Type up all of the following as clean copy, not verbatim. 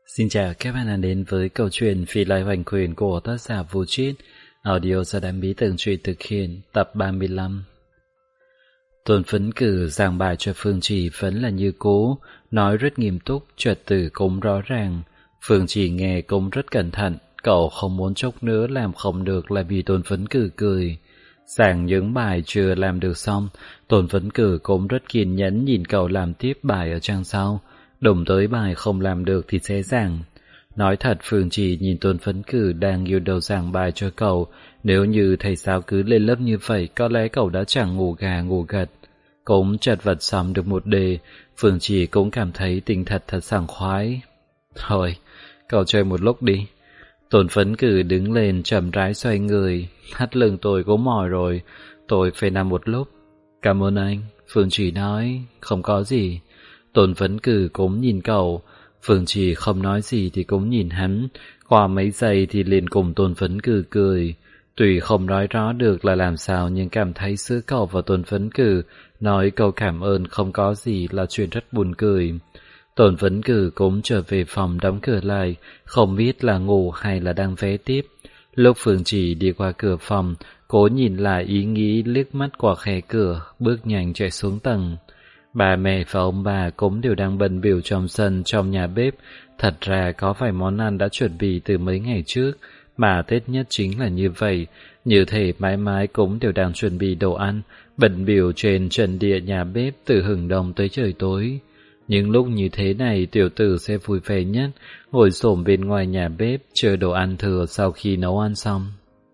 Xin chào các bạn đã đến với câu chuyện Phi Lai Hoành Quyền của tác giả Vũ Triết, audio do Đám Bí Tường Truyện thực hiện, tập 35. Tôn Phấn Cử giảng bài cho Phương Trì vẫn là như cũ, nói rất nghiêm túc, trật tự cũng rõ ràng. Phương Trì nghe cũng rất cẩn thận, cậu không muốn chốc nữa làm không được là vì Tôn Phấn Cử cười. Giảng những bài chưa làm được xong, Tôn Phấn Cử cũng rất kiên nhẫn nhìn cậu làm tiếp bài ở trang sau. Đụng tới bài không làm được thì sẽ giảng. Nói thật, Phương Trì nhìn Tôn Phấn Cử đang yêu đầu giảng bài cho cậu. Nếu như thầy giáo cứ lên lớp như vậy, có lẽ cậu đã chẳng ngủ gà ngủ gật. Cũng chật vật xong được một đề, Phương Trì cũng cảm thấy tình thật sảng khoái. Thôi, cậu chơi một lúc đi. Tôn Phấn Cử đứng lên chậm rãi xoay người. Thắt lưng tôi cũng mỏi rồi, tôi phải nằm một lúc. Cảm ơn anh, Phương Trì nói. Không có gì. Tôn Phấn Cử cũng nhìn cậu. Phương Trì không nói gì thì cũng nhìn hắn. Qua mấy giây thì liền cùng Tôn Phấn Cử cười. Tuy không nói rõ được là làm sao, nhưng cảm thấy giữa cậu và Tôn Phấn Cử nói câu cảm ơn không có gì là chuyện rất buồn cười. Tôn Phấn Cử cũng trở về phòng đóng cửa lại, không biết là ngủ hay là đang vé tiếp. Lúc Phương Trì đi qua cửa phòng, cố nhìn lại ý nghĩ, liếc mắt qua khe cửa, bước nhanh chạy xuống tầng. Bà mẹ và ông bà cũng đều đang bận biểu trong sân, trong nhà bếp. Thật ra có vài món ăn đã chuẩn bị từ mấy ngày trước, mà Tết nhất chính là như vậy. Như thể mãi mãi cũng đều đang chuẩn bị đồ ăn, bận biểu trên trần địa nhà bếp từ hừng đông tới trời tối. Những lúc như thế này, tiểu tử sẽ vui vẻ nhất, ngồi xổm bên ngoài nhà bếp chờ đồ ăn thừa sau khi nấu ăn xong.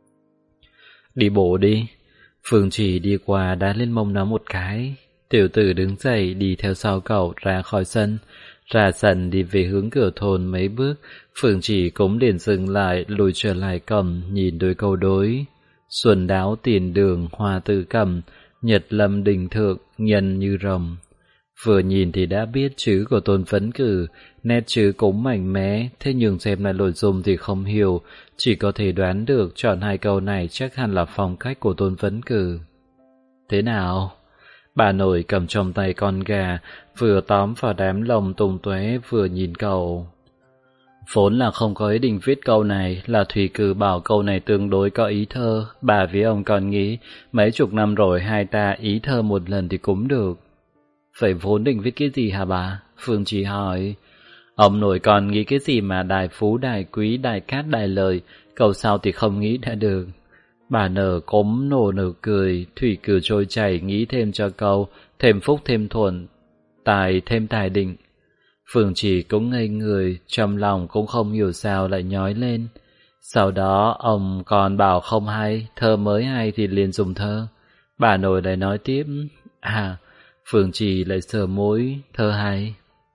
Đi bộ đi. Phương Trì đi qua đá lên mông nó một cái. Tiểu tử đứng dậy đi theo sau cậu ra khỏi sân. Ra sân đi về hướng cửa thôn mấy bước, Phương Trì cũng liền dừng lại, lùi trở lại cầm, nhìn đôi câu đối. Xuân đáo tiền đường, hoa tự cầm, nhật lâm đình thượng, nhân như rồng. Vừa nhìn thì đã biết chữ của Tôn Phấn Cử, nét chữ cũng mạnh mẽ, thế nhưng xem lại nội dung thì không hiểu, chỉ có thể đoán được chọn hai câu này chắc hẳn là phong cách của Tôn Phấn Cử. Thế nào? Bà nội cầm trong tay con gà, vừa tóm vào đám lông tung tóe vừa nhìn cậu. Vốn là không có ý định viết câu này, là Thủy Cử bảo câu này tương đối có ý thơ. Bà với ông còn nghĩ mấy chục năm rồi hai ta ý thơ một lần thì cũng được. Vậy vốn định viết cái gì hả bà? Phương Trì hỏi. Ông nội còn nghĩ cái gì mà đại phú, đại quý, đại cát, đại lợi, câu sau thì không nghĩ đã được. Bà nở cốm nổ nở cười, Thủy Cử trôi chảy nghĩ thêm cho câu, thêm phúc thêm thuận, tài thêm tài định. Phương Trì cũng ngây người, trong lòng cũng không hiểu sao lại nhói lên. Sau đó ông còn bảo không hay, thơ mới hay thì liền dùng thơ. Bà nội lại nói tiếp, Phương Trì lại sờ mũi, thơ hay.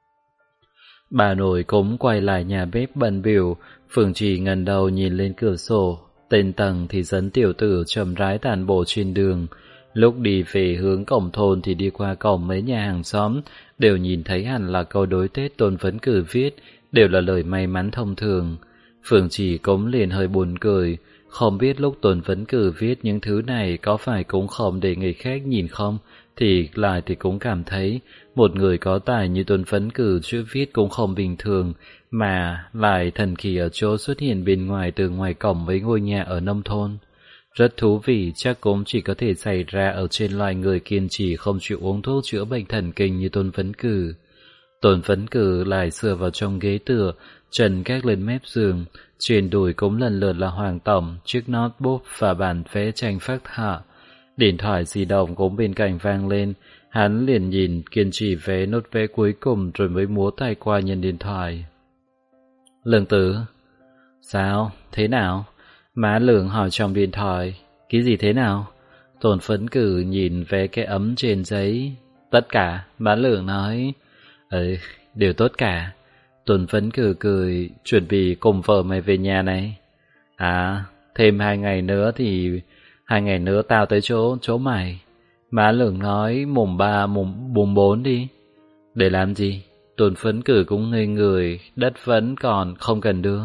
Bà nội cũng quay lại nhà bếp bận biểu, Phương Trì ngẩng đầu nhìn lên cửa sổ. Tên Tầng thì dẫn tiểu tử chậm rãi tản bộ trên đường. Lúc đi về hướng cổng thôn thì đi qua cổng mấy nhà hàng xóm, đều nhìn thấy hẳn là câu đối Tết Tôn Phấn Cử viết, đều là lời may mắn thông thường. Phương Trì cũng liền hơi buồn cười, không biết lúc Tôn Phấn Cử viết những thứ này có phải cũng không để người khác nhìn không, thì lại thì cũng cảm thấy một người có tài như Tôn Phấn Cử chữ viết cũng không bình thường, mà lại thần kỳ ở chỗ xuất hiện bên ngoài từ ngoài cổng với ngôi nhà ở nông thôn. Rất thú vị, chắc cũng chỉ có thể xảy ra ở trên loài người kiên trì không chịu uống thuốc chữa bệnh thần kinh như Tôn Phấn Cử. Tôn Phấn Cử lại dựa vào trong ghế tựa, chân gác lên mép giường, trên đùi cũng lần lượt là hoàng tổng, chiếc notebook và bản vẽ tranh phác họa. Điện thoại di động cũng bên cạnh vang lên, hắn liền nhìn kiên trì vẽ nốt vẽ cuối cùng rồi mới múa tay qua nhận điện thoại. Lương Tử. Sao? Thế nào? Má Lương hỏi trong điện thoại. Cái gì thế nào? Tôn Phấn Cử nhìn vé cái ấm trên giấy. Tất cả, má Lương nói. Đều tốt cả. Tôn Phấn Cử cười, chuẩn bị cùng vợ mày về nhà này. Thêm 2 ngày nữa thì 2 ngày nữa tao tới chỗ mày. Má Lương nói mùng 3, mùng 4 đi. Để làm gì? Tôn Phấn Cử cũng ngây người, đất vẫn còn không cần đưa.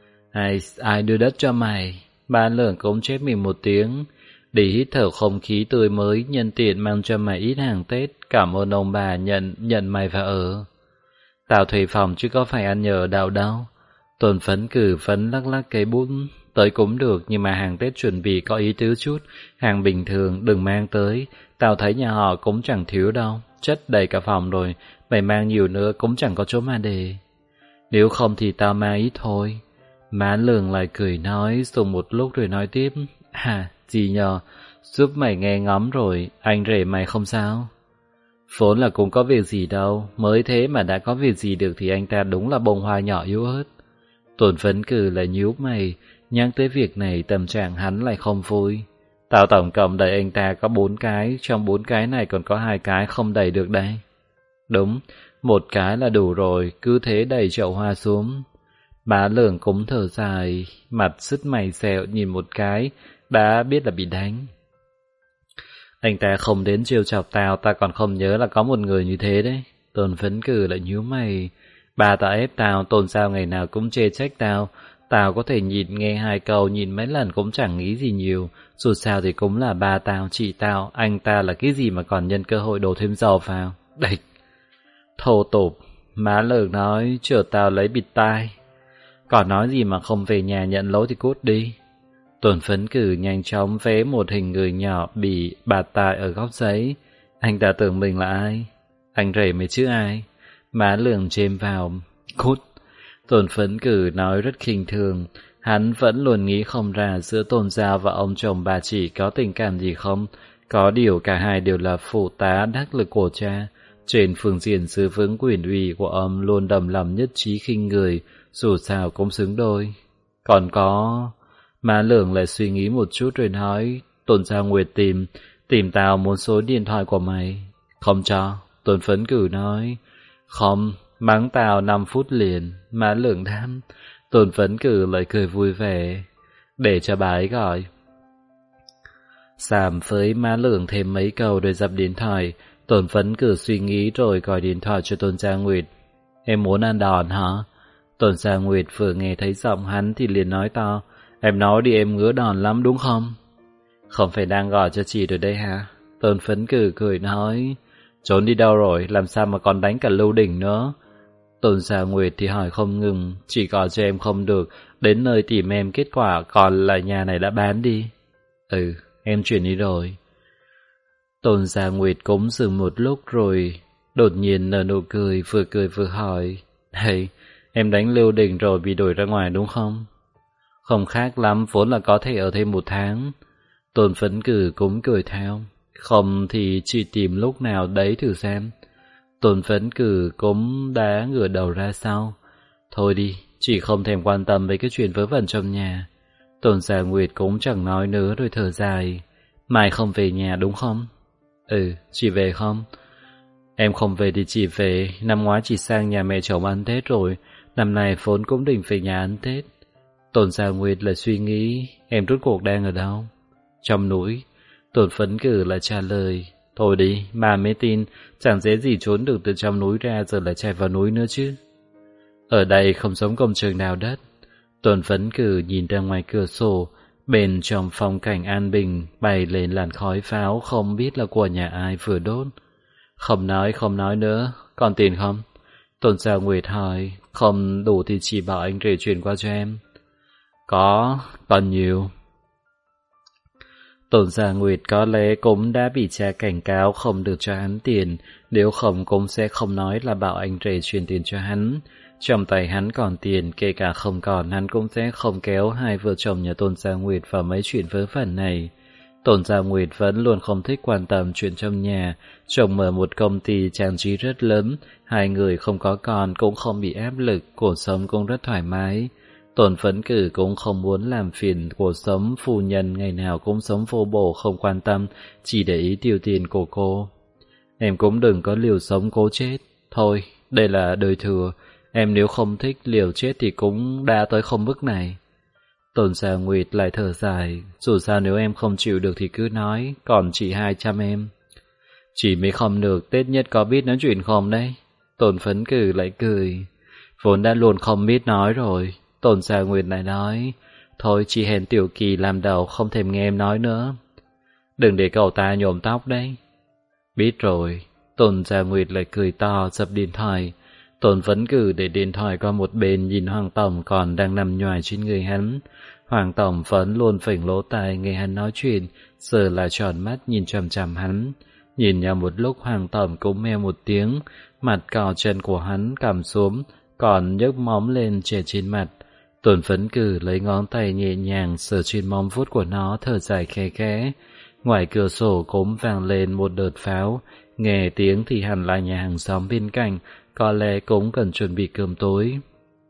Ai đưa đất cho mày? Má Lương cũng chép mình một tiếng, để hít thở không khí tươi mới, nhân tiện mang cho mày ít hàng Tết, cảm ơn ông bà nhận mày vào ở. Tao thuê phòng chứ có phải ăn nhờ ở đâu đâu. Tôn Phấn cử phấn lắc lắc cây bút. Tới cũng được, nhưng mà hàng Tết chuẩn bị có ý tứ chút. Hàng bình thường đừng mang tới. Tao thấy nhà họ cũng chẳng thiếu đâu. Chất đầy cả phòng rồi. Mày mang nhiều nữa cũng chẳng có chỗ mà để. Nếu không thì tao mang ít thôi. Má Lường lại cười nói, dùng một lúc rồi nói tiếp. Gì nhờ, giúp mày nghe ngóng rồi, anh rể mày không sao? Vốn là cũng có việc gì đâu, mới thế mà đã có việc gì được thì anh ta đúng là bông hoa nhỏ yếu ớt. Tôn Phấn cử lại nhíu mày, nhắc tới việc này tâm trạng hắn lại không vui. Tao tổng cộng đầy anh ta có 4 cái, trong 4 cái này còn có 2 cái không đầy được đây. Đúng, 1 cái là đủ rồi, cứ thế đẩy chậu hoa xuống. Bá Lường cũng thở dài, mặt sứt mày xẹo nhìn một cái, đã biết là bị đánh. Anh ta không đến trêu chọc tao, ta còn không nhớ là có một người như thế đấy. Tôn Phấn cử lại nhíu mày. Bà ta ép tao, Tôn sao ngày nào cũng chê trách tao. Tao có thể nhìn nghe 2 câu, nhìn mấy lần cũng chẳng nghĩ gì nhiều. Dù sao thì cũng là ba tao, chị tao, anh ta là cái gì mà còn nhân cơ hội đổ thêm dầu vào. Địch! Thô tục! Má Lường nói, chờ tao lấy bịt tai. Còn nói gì mà không về nhà nhận lỗi thì cút đi. Tôn Phấn cử nhanh chóng vẽ một hình người nhỏ bị bạt tai ở góc giấy. Anh ta tưởng mình là ai? Anh rể mày chứ ai? Má Lường chêm vào. Cút! Tôn Phấn cử nói rất khinh thường. Hắn vẫn luôn nghĩ không ra giữa Tôn Giao và ông chồng bà chỉ có tình cảm gì không. Có điều cả hai đều là phụ tá đắc lực của cha. Trên phương diện giữ vững quyền uy của ông luôn đầm lòng nhất trí khinh người, dù sao cũng xứng đôi. Còn có... Má Lường lại suy nghĩ một chút rồi nói, Tôn Giao Nguyệt tìm tao muốn số điện thoại của mày. Không cho, Tôn Phấn cử nói. Không, mắng tao 5 phút liền. Má Lường đáp. Tôn Phấn cử lại cười vui vẻ. Để cho bà ấy gọi. Sàm với Má Lường thêm mấy câu rồi dập điện thoại. Tôn Phấn cử suy nghĩ rồi gọi điện thoại cho Tôn Gia Nguyệt. Em muốn ăn đòn hả? Tôn Gia Nguyệt vừa nghe thấy giọng hắn thì liền nói to. Em nói đi, em ngứa đòn lắm đúng không? Không phải đang gọi cho chị rồi đây hả? Tôn Phấn cử cười nói. Trốn đi đâu rồi, làm sao mà còn đánh cả Lưu Đỉnh nữa? Tôn Gia Nguyệt thì hỏi không ngừng. Chị gọi cho em không được, đến nơi tìm em kết quả còn là nhà này đã bán đi. Ừ, em chuyển đi rồi. Tôn Gia Nguyệt cũng dừng một lúc rồi đột nhiên nở nụ cười vừa hỏi. Hey, em đánh Lưu Đỉnh rồi bị đuổi ra ngoài đúng không? Không khác lắm, vốn là có thể ở thêm 1 tháng. Tôn Phấn cử cũng cười theo. Không thì chị tìm lúc nào đấy thử xem. Tôn Phấn cử cũng đã ngửa đầu ra sau. Thôi đi, chị không thèm quan tâm với cái chuyện vớ vẩn trong nhà. Tôn Gia Nguyệt cũng chẳng nói nữa rồi thở dài. Mai không về nhà đúng không? Ừ, chị về không? Em không về thì chị về. Năm ngoái chị sang nhà mẹ chồng ăn Tết rồi. Năm nay vốn cũng định về nhà ăn Tết. Tôn Gia Nguyệt lại suy nghĩ. Em rốt cuộc đang ở đâu? Trong núi. Tôn Phấn cử lại trả lời. Thôi đi, bà mới tin. Chẳng dễ gì trốn được từ trong núi ra rồi lại chạy vào núi nữa chứ. Ở đây không giống công trường đào đất. Tôn Phấn cử nhìn ra ngoài cửa sổ. Bên trong phong cảnh an bình bay lên làn khói pháo không biết là của nhà ai vừa đốt. Không nói nữa. Còn tiền không? Tôn Gia Nguyệt hỏi. Không đủ thì chỉ bảo anh rể chuyển qua cho em. Có, còn nhiều. Tôn Gia Nguyệt có lẽ cũng đã bị cha cảnh cáo không được cho hắn tiền, nếu không cũng sẽ không nói là bảo anh rể chuyển tiền cho hắn. Trong tay hắn còn tiền, kể cả không còn hắn cũng sẽ không kéo hai vợ chồng nhà Tôn Gia Nguyệt vào mấy chuyện vớ vẩn này. Tôn Gia Nguyệt vẫn luôn không thích quan tâm chuyện trong nhà, chồng mở một công ty trang trí rất lớn, hai người không có con cũng không bị áp lực, cuộc sống cũng rất thoải mái. Tôn Phấn cử cũng không muốn làm phiền cuộc sống phu nhân ngày nào cũng sống vô bổ không quan tâm, chỉ để ý tiêu tiền của cô. Em cũng đừng có liều sống cố chết. Thôi, đây là đời thừa, em nếu không thích liều chết thì cũng đã tới không mức này. Tôn Gia Nguyệt lại thở dài, dù sao nếu em không chịu được thì cứ nói, còn chị 200 em. Chị mới không được, Tết nhất có biết nói chuyện không đấy? Tôn Phấn cử lại cười. Vốn đã luôn không biết nói rồi. Tôn Gia Nguyệt lại nói, thôi chị hẹn Tiểu Kỳ làm đầu không thèm nghe em nói nữa. Đừng để cậu ta nhổm tóc đấy. Biết rồi. Tôn Gia Nguyệt lại cười to dập điện thoại. Tôn Phấn Cử để điện thoại qua một bên nhìn Hoàng Tổng còn đang nằm nhoài trên người hắn. Hoàng Tổng Phấn luôn phỉnh lỗ tai nghe hắn nói chuyện, giờ lại tròn mắt nhìn chằm chằm hắn. Nhìn nhau một lúc Hoàng Tổng cũng meo một tiếng, mặt cò chân của hắn cằm xuống, còn nhấc móng lên che trên mặt. Tôn Phấn Cử lấy ngón tay nhẹ nhàng sờ trên móng vuốt của nó, thở dài khe khẽ. Ngoài cửa sổ cũng vang lên một đợt pháo, nghe tiếng thì hẳn là nhà hàng xóm bên cạnh, có lẽ cũng cần chuẩn bị cơm tối.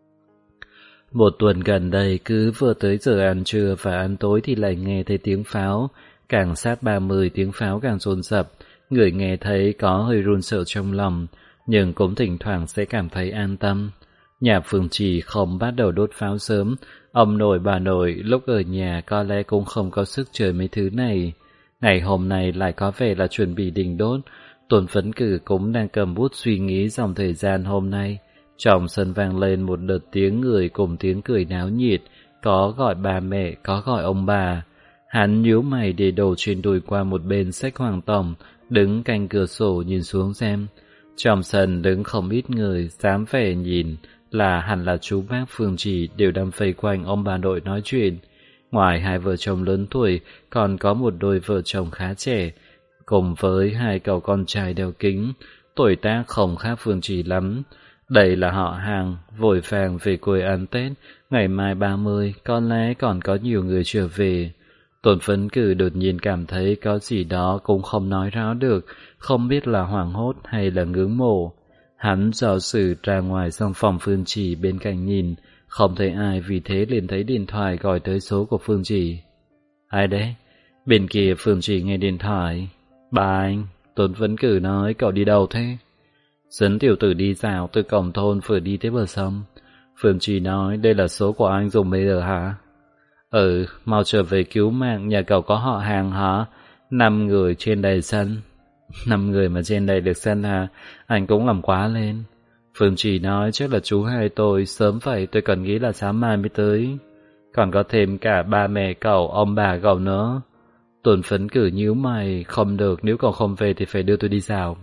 Một tuần gần đây cứ vừa tới giờ ăn trưa và ăn tối thì lại nghe thấy tiếng pháo, càng sát 30 tiếng pháo càng dồn dập, người nghe thấy có hơi run sợ trong lòng, nhưng cũng thỉnh thoảng sẽ cảm thấy an tâm. Nhà Phương Trì không bắt đầu đốt pháo sớm, ông nội bà nội lúc ở nhà có lẽ cũng không có sức chơi mấy thứ này. Ngày hôm nay lại có vẻ là chuẩn bị đình đốt. Tôn Phấn Cử cũng đang cầm bút suy nghĩ dòng thời gian hôm nay. Trong sân vang lên một đợt tiếng người cùng tiếng cười náo nhiệt, có gọi bà mẹ, có gọi ông bà. Hắn nhíu mày để đổ trên đùi qua một bên xách Hoàng Tổng, đứng cạnh cửa sổ nhìn xuống xem. Trong sân đứng không ít người, dám vẻ nhìn là hẳn là chú bác Phương Trì đều đang vây quanh ông bà nội nói chuyện. Ngoài hai vợ chồng lớn tuổi, còn có một đôi vợ chồng khá trẻ, cùng với hai cậu con trai đeo kính, tuổi tác không khác Phương Trì lắm. Đây là họ hàng, vội vàng về quê ăn Tết, ngày mai 30, có lẽ còn có nhiều người trở về. Tôn Phấn Cử đột nhiên cảm thấy có gì đó cũng không nói rõ được, không biết là hoảng hốt hay là ngưỡng mộ. Hắn dò dự ra ngoài sang phòng Phương Trì bên cạnh nhìn, không thấy ai, vì thế liền thấy điện thoại gọi tới số của Phương Trì. Ai đấy? Bên kia Phương Trì nghe điện thoại. Bà anh, Tôn Phấn Cử nói, cậu đi đâu thế? Dẫn tiểu tử đi dạo từ cổng thôn vừa đi tới bờ sông. Phương Trì nói, đây là số của anh dùng bây giờ hả? Mau trở về cứu mạng, nhà cậu có họ hàng hả? 5 người trên đầy sân. 5 người mà trên đầy được sân hả? Anh cũng làm quá lên. Phương Trì nói, chắc là chú hai tôi, sớm vậy tôi còn nghĩ là sáng mai mới tới. Còn có thêm cả ba mẹ cậu, ông bà cậu nữa. Tôn Phấn Cử nhíu mày, không được, nếu cậu không về thì phải đưa tôi đi dạo.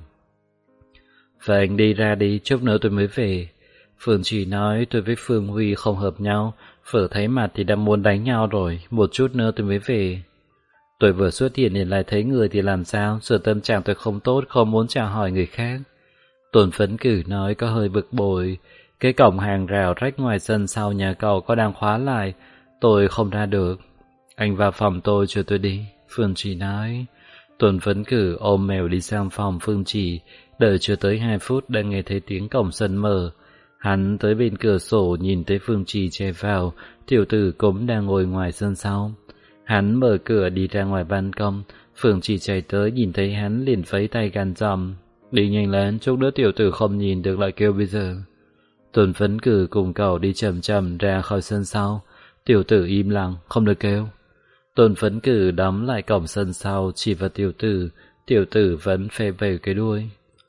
Vậy anh đi ra đi, chút nữa tôi mới về. Phương Trì nói, tôi với Phương Huy không hợp nhau, vừa thấy mặt thì đã muốn đánh nhau rồi, một chút nữa tôi mới về. Tôi vừa xuất hiện thì lại thấy người thì làm sao, giờ tâm trạng tôi không tốt, không muốn chào hỏi người khác. Tôn Phấn Cử nói có hơi bực bội, cái cổng hàng rào rách ngoài sân sau nhà cậu có đang khóa lại, tôi không ra được. Anh vào phòng tôi chờ tôi đi, Phương Trì nói. Tôn Phấn Cử ôm mèo đi sang phòng Phương Trì, đợi chưa tới 2 phút đã nghe thấy tiếng cổng sân mở. Hắn tới bên cửa sổ nhìn thấy Phương Trì chạy vào, tiểu tử cũng đang ngồi ngoài sân sau. Hắn mở cửa đi ra ngoài ban công, Phương Trì chạy tới nhìn thấy hắn liền vẫy tay gằn giọng. Đi nhanh lên, chút nữa tiểu tử không nhìn được lại kêu bây giờ. Tôn Phấn Cử cùng cậu đi chậm chậm ra khỏi sân sau, tiểu tử im lặng, không được kêu. Tôn Phấn Cử đóng lại cổng sân sau, chỉ vào tiểu tử vẫn phè phẩy cái đuôi.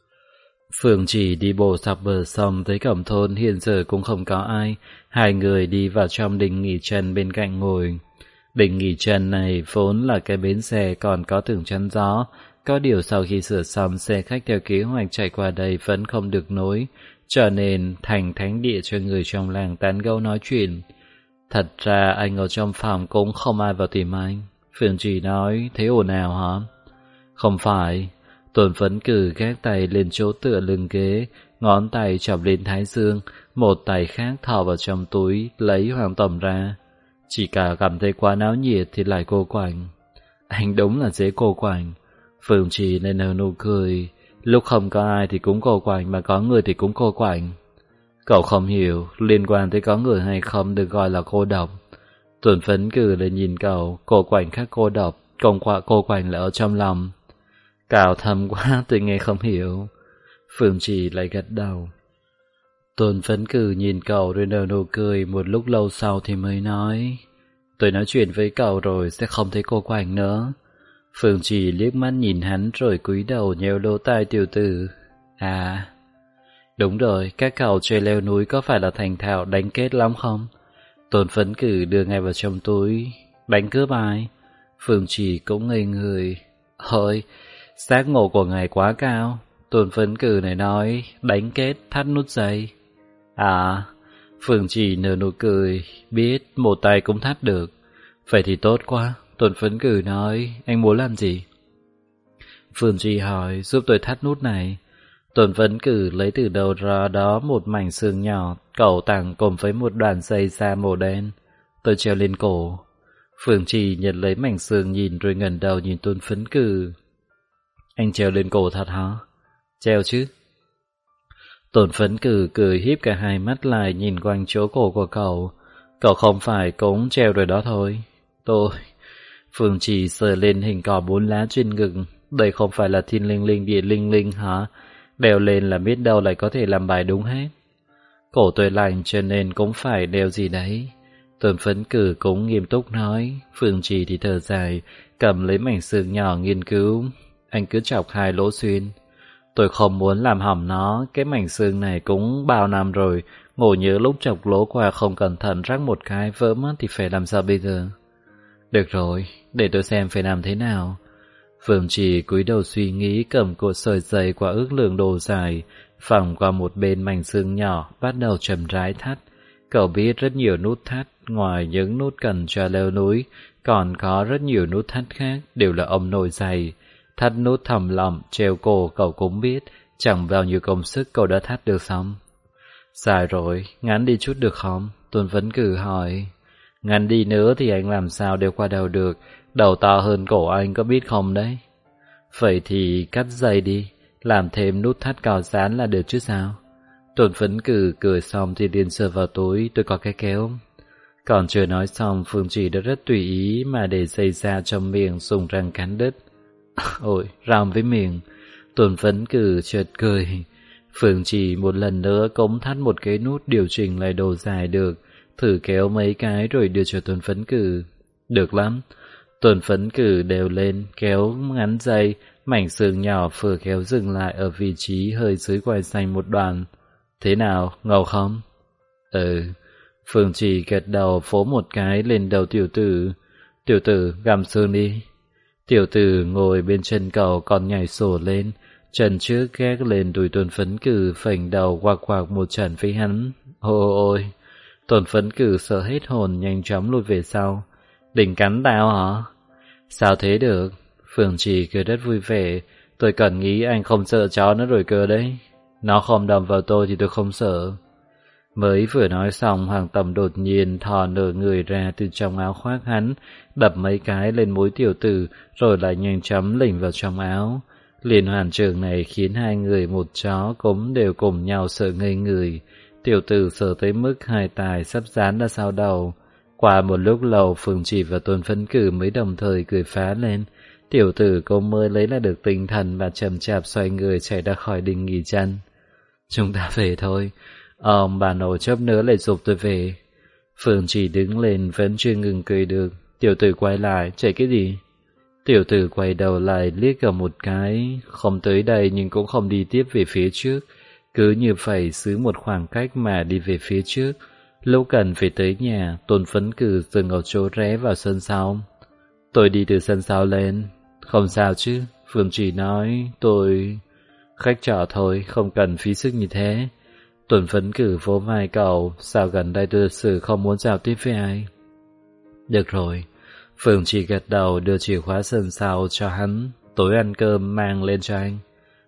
Phương Trì đi bộ dọc bờ sông tới cổng thôn, hiện giờ cũng không có ai, hai người đi vào trong đình nghỉ chân bên cạnh ngồi. Đình nghỉ chân này vốn là cái bến xe còn có tường chắn gió, có điều sau khi sửa xong xe khách theo kế hoạch chạy qua đây vẫn không được nối, cho nên thành thánh địa cho người trong làng tán gẫu nói chuyện. Thật ra anh ở trong phòng cũng không ai vào tìm anh. Phương Trì nói, thế ồn ào hả? Không phải. Tôn Phấn Cử gác tay lên chỗ tựa lưng ghế, ngón tay chọc lên thái dương, một tay khác thò vào trong túi, lấy Hoàng Tổng ra. Chỉ cả cảm thấy quá náo nhiệt thì lại cô quạnh. Anh đúng là dễ cô quạnh. Phương Trì lên nở nụ cười, lúc không có ai thì cũng cô quạnh, mà có người thì cũng cô quạnh. Cậu không hiểu, liên quan tới có người hay không được gọi là cô độc. Tôn Phấn Cử lên nhìn cậu, cô quạnh khác cô độc, còn cô quạnh là ở trong lòng. Cao thâm quá tôi nghe không hiểu. Phương Trì lại gật đầu. Tôn Phấn Cử nhìn cậu rồi nở nụ cười, một lúc lâu sau thì mới nói. Tôi nói chuyện với cậu rồi sẽ không thấy cô quạnh nữa. Phương Trì liếc mắt nhìn hắn rồi cúi đầu nhéo lỗ tai tiểu tử. À, đúng rồi, các cậu chơi leo núi có phải là thành thạo đánh kết lắm không? Tôn Phấn Cử đưa ngay vào trong túi. Đánh cướp ai? Phương Trì cũng ngây người. Ôi, giác ngộ của ngài quá cao. Tôn Phấn Cử này nói, đánh kết, thắt nút dây. À, Phương Trì nở nụ cười, biết một tay cũng thắt được. Vậy thì tốt quá, Tôn Phấn Cử nói, anh muốn làm gì? Phương Trì hỏi, giúp tôi thắt nút này. Tôn Phấn Cử lấy từ đầu ra đó một mảnh xương nhỏ, cẩu tặng cùng với một đoạn dây da màu đen. Tôi treo lên cổ. Phương Trì nhận lấy mảnh xương nhìn rồi ngẩng đầu nhìn Tôn Phấn Cử. Anh treo lên cổ thật hả? Treo chứ. Tôn Phấn Cử cười híp cả hai mắt lại nhìn quanh chỗ cổ của cậu. Cậu không phải cũng treo rồi đó thôi. Tôi... Phương Trì sờ lên hình cỏ 4 lá trên ngực. Đây không phải là thiên linh linh địa linh linh hả? Đeo lên là biết đâu lại có thể làm bài đúng hết. Cổ tôi lạnh cho nên cũng phải đeo gì đấy. Tôn Phấn Cử cũng nghiêm túc nói. Phương Trì thì thở dài, cầm lấy mảnh xương nhỏ nghiên cứu. Anh cứ chọc 2 lỗ xuyên. Tôi không muốn làm hỏng nó. Cái mảnh xương này cũng bao năm rồi. Ngộ nhớ lúc chọc lỗ qua không cẩn thận rắc một cái vỡ mất thì phải làm sao bây giờ? Được rồi, để tôi xem phải làm thế nào. Phương Trì cúi đầu suy nghĩ, cầm cột sợi dây qua ước lượng độ dài, phẳng qua một bên mảnh xương nhỏ, bắt đầu chậm rãi thắt. Cậu biết rất nhiều nút thắt, ngoài những nút cần cho leo núi, còn có rất nhiều nút thắt khác, đều là ông nội dày. Thắt nút thầm lọng, treo cổ cậu cũng biết, chẳng bao nhiêu công sức cậu đã thắt được xong. Dài rồi, ngắn đi chút được không? Tôn Phấn Cử hỏi. Ngắn đi nữa thì anh làm sao đeo qua đầu được, đầu to hơn cổ anh có biết không đấy. Vậy thì cắt dây đi, làm thêm nút thắt cao dán là được chứ sao. Tôn Phấn Cử cười xong thì liền sờ vào túi, tôi có cái kéo. Còn chưa nói xong, Phương Trì đã rất tùy ý mà để dây ra trong miệng dùng răng cắn đứt. Ôi, răm với miệng. Tôn Phấn Cử chợt cười. Phương Trì một lần nữa cũng thắt một cái nút điều chỉnh lại độ dài được, thử kéo mấy cái rồi đưa cho Tôn Phấn Cử. Được lắm. Tôn Phấn Cử đều lên, kéo ngắn dây, mảnh xương nhỏ vừa kéo dừng lại ở vị trí hơi dưới quai xanh một đoạn. Thế nào, ngầu không? Phương Trì gật đầu phố một cái lên đầu tiểu tử. Tiểu tử, gặm xương đi. Tiểu tử ngồi bên chân cầu còn nhảy sổ lên, chân trước gác lên đùi Tôn Phấn Cử, phành đầu quạc quạc một trận với hắn. Ôi! Tôn Phấn Cử sợ hết hồn nhanh chóng lùi về sau. Định cắn tao hả? Sao thế được? Phương Trì cười rất vui vẻ. Tôi cần nghĩ anh không sợ chó nữa rồi cơ đấy. Nó không đâm vào tôi thì tôi không sợ. Mới vừa nói xong, Hoàng Tầm đột nhiên thò nửa người ra từ trong áo khoác hắn, đập mấy cái lên mũi tiểu tử, rồi lại nhanh chóng lỉnh vào trong áo. Liên hoàn trường này khiến hai người một chó cũng đều cùng nhau sợ ngây người. Tiểu tử sợ tới mức hai tài sắp dán ra sau đầu. Qua một lúc lâu, Phương Trì và Tôn Phấn Cử mới đồng thời cười phá lên. Tiểu tử cũng mới lấy lại được tinh thần và chậm chạp xoay người chạy ra khỏi đình nghỉ chân. Chúng ta về thôi. Bà nội chốc nữa lại giục tôi về. Phương Trì đứng lên vẫn chưa ngừng cười được. Tiểu tử quay lại, chạy cái gì? Tiểu tử quay đầu lại liếc ở một cái, không tới đây nhưng cũng không đi tiếp về phía trước. Cứ như phải giữ một khoảng cách mà đi về phía trước. Lúc cần về tới nhà, Tôn Phấn Cử dừng ở chỗ rẽ vào sân sau. Tôi đi từ sân sau lên. Không sao chứ, Phương Trì nói, tôi... Khách trọ thôi, không cần phí sức như thế. Tôn Phấn Cử vỗ vai cậu, sao gần đây tôi thực sự không muốn giao tiếp với ai. Được rồi. Phương Trì gật đầu đưa chìa khóa sân sau cho hắn, tối ăn cơm mang lên cho anh.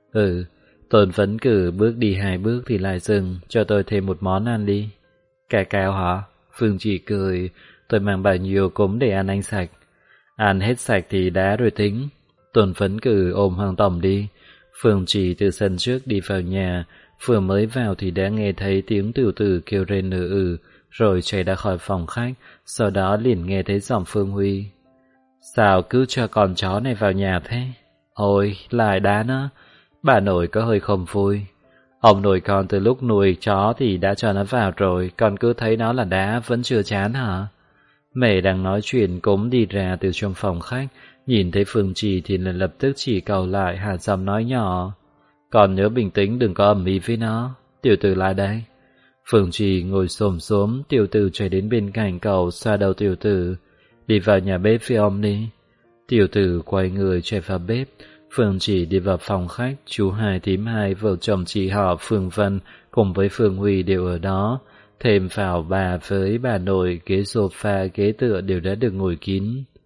Tôn Phấn Cử bước đi 2 bước thì lại dừng, cho tôi thêm một món ăn đi. Cà cao hả? Phương Trì cười, tôi mang bao nhiêu cũng để ăn anh sạch. Ăn hết sạch thì đã rồi tính. Tôn Phấn Cử ôm Hoàng Tổng đi. Phương Trì từ sân trước đi vào nhà, vừa mới vào thì đã nghe thấy tiếng tiểu tử kêu rên nửa rồi chạy ra khỏi phòng khách, sau đó liền nghe thấy giọng Phương Huy. Sao cứ cho con chó này vào nhà thế? Ôi, lại đá nó. Bà nội có hơi không vui. Ông nội con từ lúc nuôi chó thì đã cho nó vào rồi, con cứ thấy nó là đá vẫn chưa chán hả? Mẹ đang nói chuyện cũng đi ra từ trong phòng khách, nhìn thấy Phương Trì thì liền lập tức chỉ cầu lại hạ giọng nói nhỏ. Con nhớ bình tĩnh đừng có ầm ĩ với nó. Tiểu tử lại đây. Phương Trì ngồi xổm xuống, tiểu tử chạy đến bên cạnh cậu xoa đầu tiểu tử. Đi vào nhà bếp với ông đi. Tiểu tử quay người chạy vào bếp. Phương Chỉ đi vào phòng khách, chú Hai thím Hai, vợ chồng chị họ Phương Vân cùng với Phương Huy đều ở đó. Thêm vào bà với bà nội, ghế sofa, ghế tựa đều đã được ngồi kín.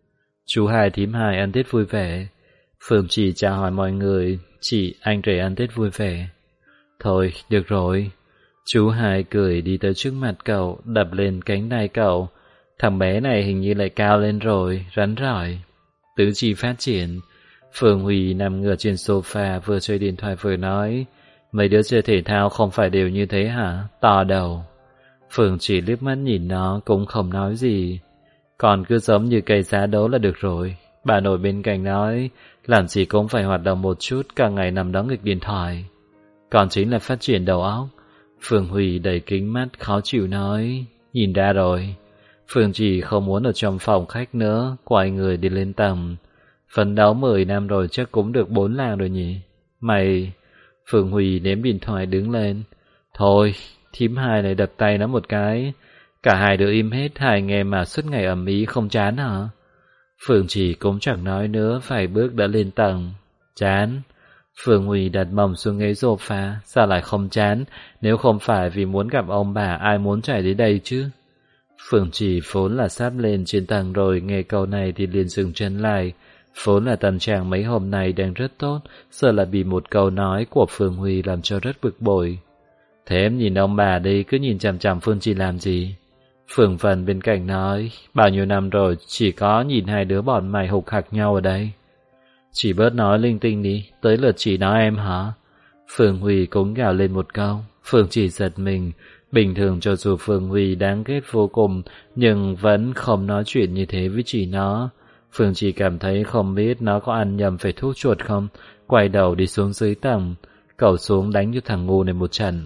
Chú Hai thím Hai ăn Tết vui vẻ. Phương Chỉ chào hỏi mọi người, chị, anh rể ăn Tết vui vẻ. Thôi, được rồi. Chú Hai cười đi tới trước mặt cậu, đập lên cánh tay cậu. Thằng bé này hình như lại cao lên rồi, rắn rỏi. Tứ chi phát triển. Phương Huy nằm ngửa trên sofa vừa chơi điện thoại vừa nói, mấy đứa chơi thể thao không phải đều như thế hả? To đầu. Phương chỉ liếc mắt nhìn nó cũng không nói gì. Còn cứ giống như cây giá đấu là được rồi. Bà nội bên cạnh nói, làm gì cũng phải hoạt động một chút, cả ngày nằm đó nghịch điện thoại. Còn chính là phát triển đầu óc. Phương Huy đẩy kính mắt khó chịu nói, nhìn ra rồi. Phương chỉ không muốn ở trong phòng khách nữa, quay người đi lên tầng. Phấn đấu 10 năm rồi chắc cũng được 4 lạng rồi nhỉ. Mày... Phương Huy ném điện thoại đứng lên. Thôi, thím Hai này đập tay nó một cái. Cả hai đứa im hết, hai anh em mà suốt ngày ầm ĩ không chán hả? Phương chỉ cũng chẳng nói nữa, phải bước đã lên tầng. Chán. Phương Huy đặt mông xuống ghế sofa. Sao lại không chán? Nếu không phải vì muốn gặp ông bà, ai muốn chạy đến đây chứ? Phương chỉ vốn là sắp lên trên tầng rồi, nghe câu này thì liền dừng chân lại. Vốn là tâm trạng mấy hôm nay đang rất tốt, giờ là bị một câu nói của Phương Huy làm cho rất bực bội. Thế em nhìn ông bà đi, cứ nhìn chằm chằm Phương Chỉ làm gì? Phương Vân bên cạnh nói, bao nhiêu năm rồi chỉ có nhìn hai đứa bọn mày hục hặc nhau ở đây. Chỉ bớt nói linh tinh đi, tới lượt chỉ nói em hả? Phương Huy cũng gào lên một câu. Phương Chỉ giật mình. Bình thường cho dù Phương Huy đáng ghét vô cùng, nhưng vẫn không nói chuyện như thế với chị nó. Phương Chỉ cảm thấy không biết nó có ăn nhầm phải thuốc chuột không, quay đầu đi xuống dưới tầng. Cậu xuống đánh cho thằng ngu này một trận.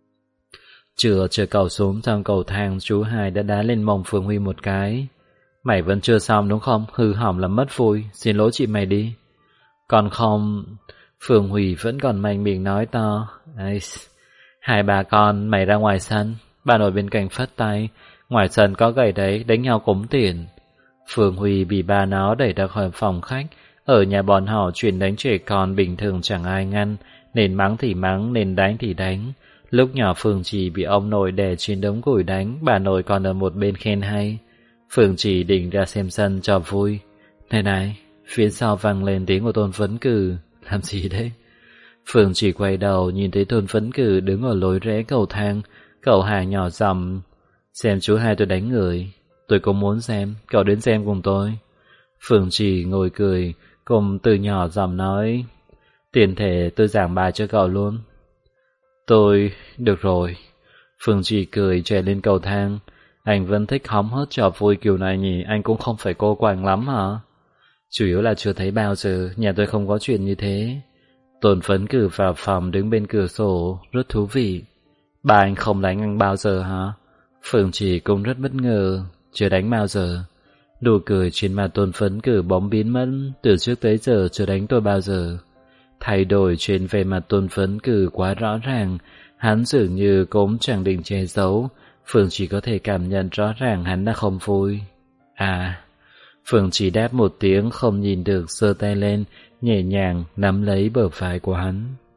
Chưa chờ cậu xuống trong cầu thang, chú Hai đã đá lên mông Phương Huy một cái. Mày vẫn chưa xong đúng không? Hư hỏng làm mất vui, xin lỗi chị mày đi. Còn không... Phương Huy vẫn còn mạnh miệng nói to. Hai bà con mày ra ngoài sân. Bà nội bên cạnh phất tay. Ngoài sân có gậy đấy, đánh nhau cũng tiền. Phương Huy bị ba nó đẩy ra khỏi phòng khách. Ở nhà bọn họ chuyện đánh trẻ con bình thường chẳng ai ngăn. Nên mắng thì mắng, nên đánh thì đánh. Lúc nhỏ Phương Chỉ bị ông nội đè trên đống củi đánh. Bà nội còn ở một bên khen hay. Phương Chỉ định ra xem sân cho vui. Này, phía sau vang lên tiếng của Tôn Phấn Cử. Làm gì đấy? Phương Chỉ quay đầu nhìn thấy Tôn Phấn Cử đứng ở lối rẽ cầu thang. Cậu Hà nhỏ giọng, xem chú Hai tôi đánh người. Tôi cũng muốn xem, cậu đến xem cùng tôi. Phương Chỉ ngồi cười, cùng từ nhỏ giọng nói, tiền thể tôi giảng bài cho cậu luôn. Tôi... được rồi. Phương Chỉ cười chạy lên cầu thang. Anh vẫn thích hóng hớt trò vui kiểu này nhỉ, anh cũng không phải cô quạnh lắm hả? Chủ yếu là chưa thấy bao giờ, nhà tôi không có chuyện như thế. Tôn Phấn Cử vào phòng đứng bên cửa sổ, rất thú vị. Ba anh không đánh anh bao giờ hả? Phương Chỉ cũng rất bất ngờ, chưa đánh bao giờ. Nụ cười trên mặt Tôn Phấn Cử bỗng biến mất, từ trước tới giờ chưa đánh tôi bao giờ. Thay đổi trên vẻ mặt Tôn Phấn Cử quá rõ ràng, hắn dường như cũng chẳng định che giấu. Phương Chỉ có thể cảm nhận rõ ràng hắn đã không vui. Phương Chỉ đáp một tiếng không nhìn được, giơ tay lên, nhẹ nhàng nắm lấy bờ vai của hắn.